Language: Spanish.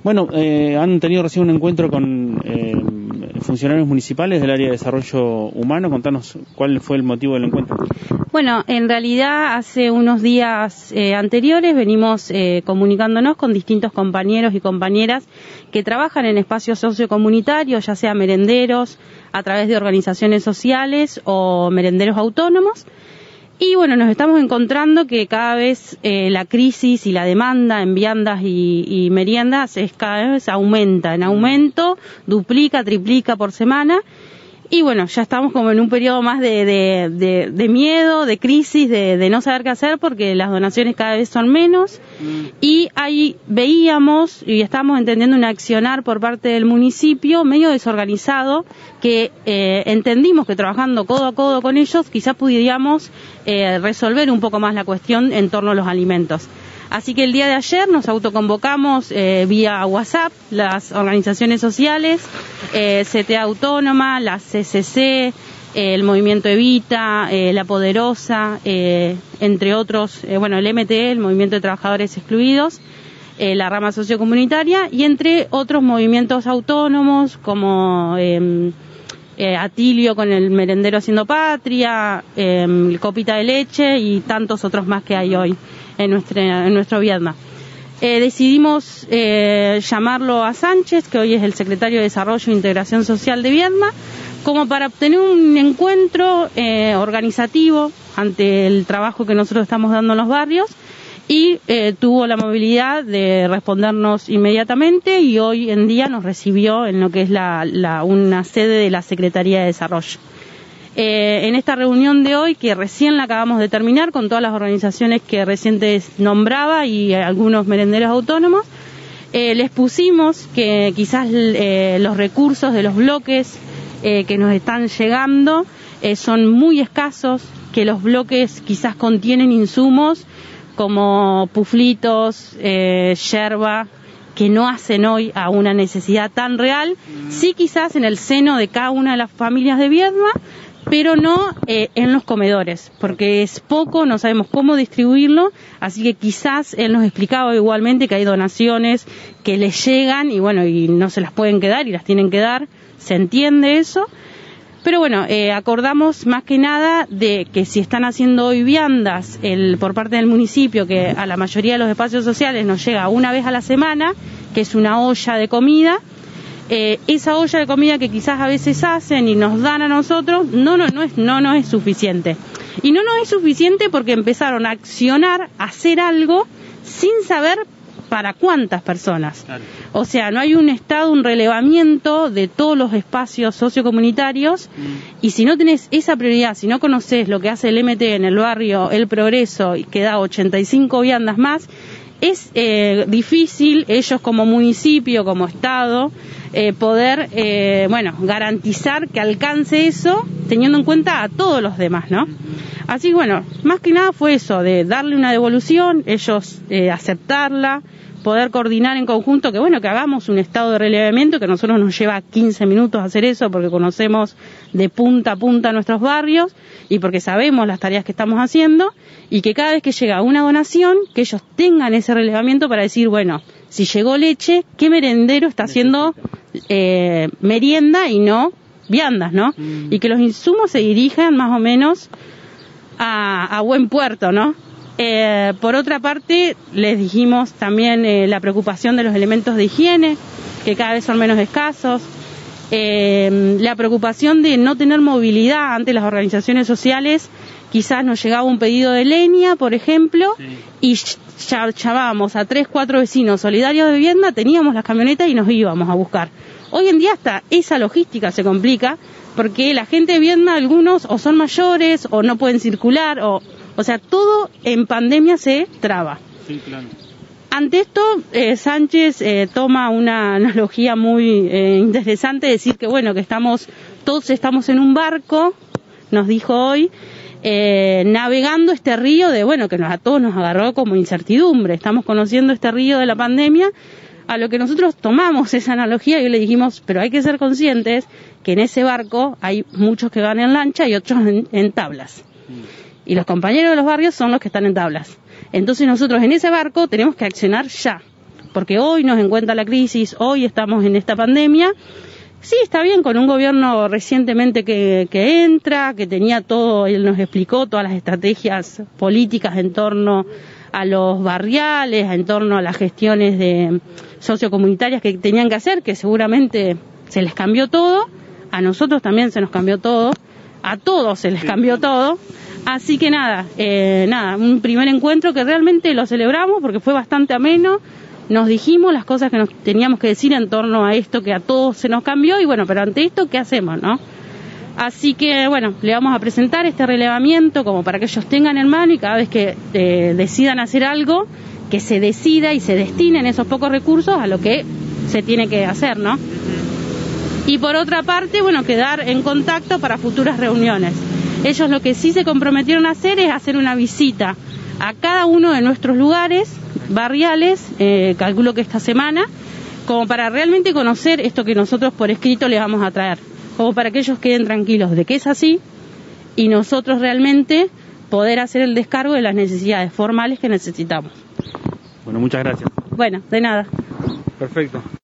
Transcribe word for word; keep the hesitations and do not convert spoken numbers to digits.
Bueno, eh, han tenido recién un encuentro con eh, funcionarios municipales del área de desarrollo humano. Contanos cuál fue el motivo del encuentro. Bueno, en realidad hace unos días eh, anteriores venimos eh, comunicándonos con distintos compañeros y compañeras que trabajan en espacios sociocomunitarios, ya sea merenderos a través de organizaciones sociales o merenderos autónomos. Y bueno, nos estamos encontrando que cada vez eh, la crisis y la demanda en viandas y, y meriendas es cada vez aumenta, en aumento, duplica, triplica por semana. Y bueno, ya estamos como en un periodo más de, de, de, de miedo, de crisis, de, de no saber qué hacer porque las donaciones cada vez son menos. Mm. Y ahí veíamos y estamos entendiendo un accionar por parte del municipio medio desorganizado que eh, entendimos que trabajando codo a codo con ellos quizás pudiéramos eh, resolver un poco más la cuestión en torno a los alimentos. Así que el día de ayer nos autoconvocamos eh, vía WhatsApp, las organizaciones sociales, eh, C T A Autónoma, la C C C, eh, el Movimiento Evita, eh, La Poderosa, eh, entre otros, eh, bueno, el M T E, el Movimiento de Trabajadores Excluidos, eh, la rama sociocomunitaria, y entre otros movimientos autónomos como eh, eh, Atilio con el merendero Haciendo Patria, eh, Copita de Leche y tantos otros más que hay hoy en nuestro, en nuestro Viedma. Eh, decidimos eh, llamarlo a Sánchez, que hoy es el secretario de Desarrollo e Integración Social de Viedma, como para obtener un encuentro eh, organizativo ante el trabajo que nosotros estamos dando en los barrios, y eh, tuvo la movilidad de respondernos inmediatamente y hoy en día nos recibió en lo que es la, la, una sede de la Secretaría de Desarrollo. Eh, en esta reunión de hoy, que recién la acabamos de terminar con todas las organizaciones que recién nombraba y algunos merenderos autónomos, eh, les pusimos que quizás eh, los recursos de los bloques eh, que nos están llegando eh, son muy escasos, que los bloques quizás contienen insumos como puflitos, eh, yerba, que no hacen hoy a una necesidad tan real, sí quizás en el seno de cada una de las familias de Viedma, pero no eh, en los comedores, porque es poco, no sabemos cómo distribuirlo, así que quizás él nos explicaba igualmente que hay donaciones que les llegan y bueno, y no se las pueden quedar y las tienen que dar, se entiende eso, pero bueno, eh, acordamos más que nada de que si están haciendo hoy viandas el, por parte del municipio, que a la mayoría de los espacios sociales nos llega una vez a la semana, que es una olla de comida, Eh, esa olla de comida que quizás a veces hacen y nos dan a nosotros, no, no, no es, no, no es suficiente. Y no nos es suficiente porque empezaron a accionar, a hacer algo sin saber para cuántas personas. Claro. O sea, no hay un estado, un relevamiento de todos los espacios sociocomunitarios mm. y si no tenés esa prioridad, si no conocés lo que hace el M T en el barrio El Progreso y que da ochenta y cinco viandas más, es eh, difícil ellos como municipio, como Estado, eh, poder, eh, bueno, garantizar que alcance eso teniendo en cuenta a todos los demás, ¿no? Así que bueno, más que nada fue eso, de darle una devolución, ellos eh, aceptarla, poder coordinar en conjunto, que bueno, que hagamos un estado de relevamiento, que a nosotros nos lleva quince minutos hacer eso, porque conocemos de punta a punta nuestros barrios, y porque sabemos las tareas que estamos haciendo, y que cada vez que llega una donación, que ellos tengan ese relevamiento para decir, bueno, si llegó leche, ¿qué merendero está haciendo eh, merienda y no viandas, ¿no? Mm. Y que los insumos se dirijan más o menos a, a buen puerto, ¿no? Eh, por otra parte, les dijimos también eh, la preocupación de los elementos de higiene, que cada vez son menos escasos, eh, la preocupación de no tener movilidad ante las organizaciones sociales. Quizás nos llegaba un pedido de leña, por ejemplo, sí. y llamábamos a tres, cuatro vecinos solidarios de vivienda, teníamos las camionetas y nos íbamos a buscar. Hoy en día hasta esa logística se complica, porque la gente de Viedma, algunos o son mayores, o no pueden circular, o... O sea, todo en pandemia se traba. Sí, claro. Ante esto, eh, Sánchez eh, toma una analogía muy eh, interesante, decir que bueno, que estamos, todos estamos en un barco, nos dijo hoy, eh, navegando este río de, bueno, que nos, a todos nos agarró como incertidumbre, estamos conociendo este río de la pandemia, a lo que nosotros tomamos esa analogía y le dijimos, pero hay que ser conscientes que en ese barco hay muchos que van en lancha y otros en, en tablas. Mm. Y los compañeros de los barrios son los que están en tablas. Entonces nosotros en ese barco tenemos que accionar ya. porque hoy nos encuentra la crisis, hoy estamos en esta pandemia. Sí, está bien, con un gobierno recientemente que, que entra, que tenía todo, él nos explicó todas las estrategias políticas en torno a los barriales, en torno a las gestiones de sociocomunitarias que tenían que hacer, que seguramente se les cambió todo, a nosotros también se nos cambió todo, a todos se les cambió todo, así que nada, eh, nada, un primer encuentro que realmente lo celebramos porque fue bastante ameno. Nos dijimos las cosas que nos teníamos que decir en torno a esto que a todos se nos cambió y bueno, pero ante esto, ¿qué hacemos, no? Así que bueno, le vamos a presentar este relevamiento como para que ellos tengan en mano y cada vez que eh, decidan hacer algo, que se decida y se destinen esos pocos recursos a lo que se tiene que hacer, ¿no? Y por otra parte, bueno, quedar en contacto para futuras reuniones. Ellos lo que sí se comprometieron a hacer es hacer una visita a cada uno de nuestros lugares barriales, eh, calculo que esta semana, como para realmente conocer esto que nosotros por escrito les vamos a traer, como para que ellos queden tranquilos de que es así y nosotros realmente poder hacer el descargo de las necesidades formales que necesitamos. Bueno, muchas gracias. Bueno, de nada. Perfecto.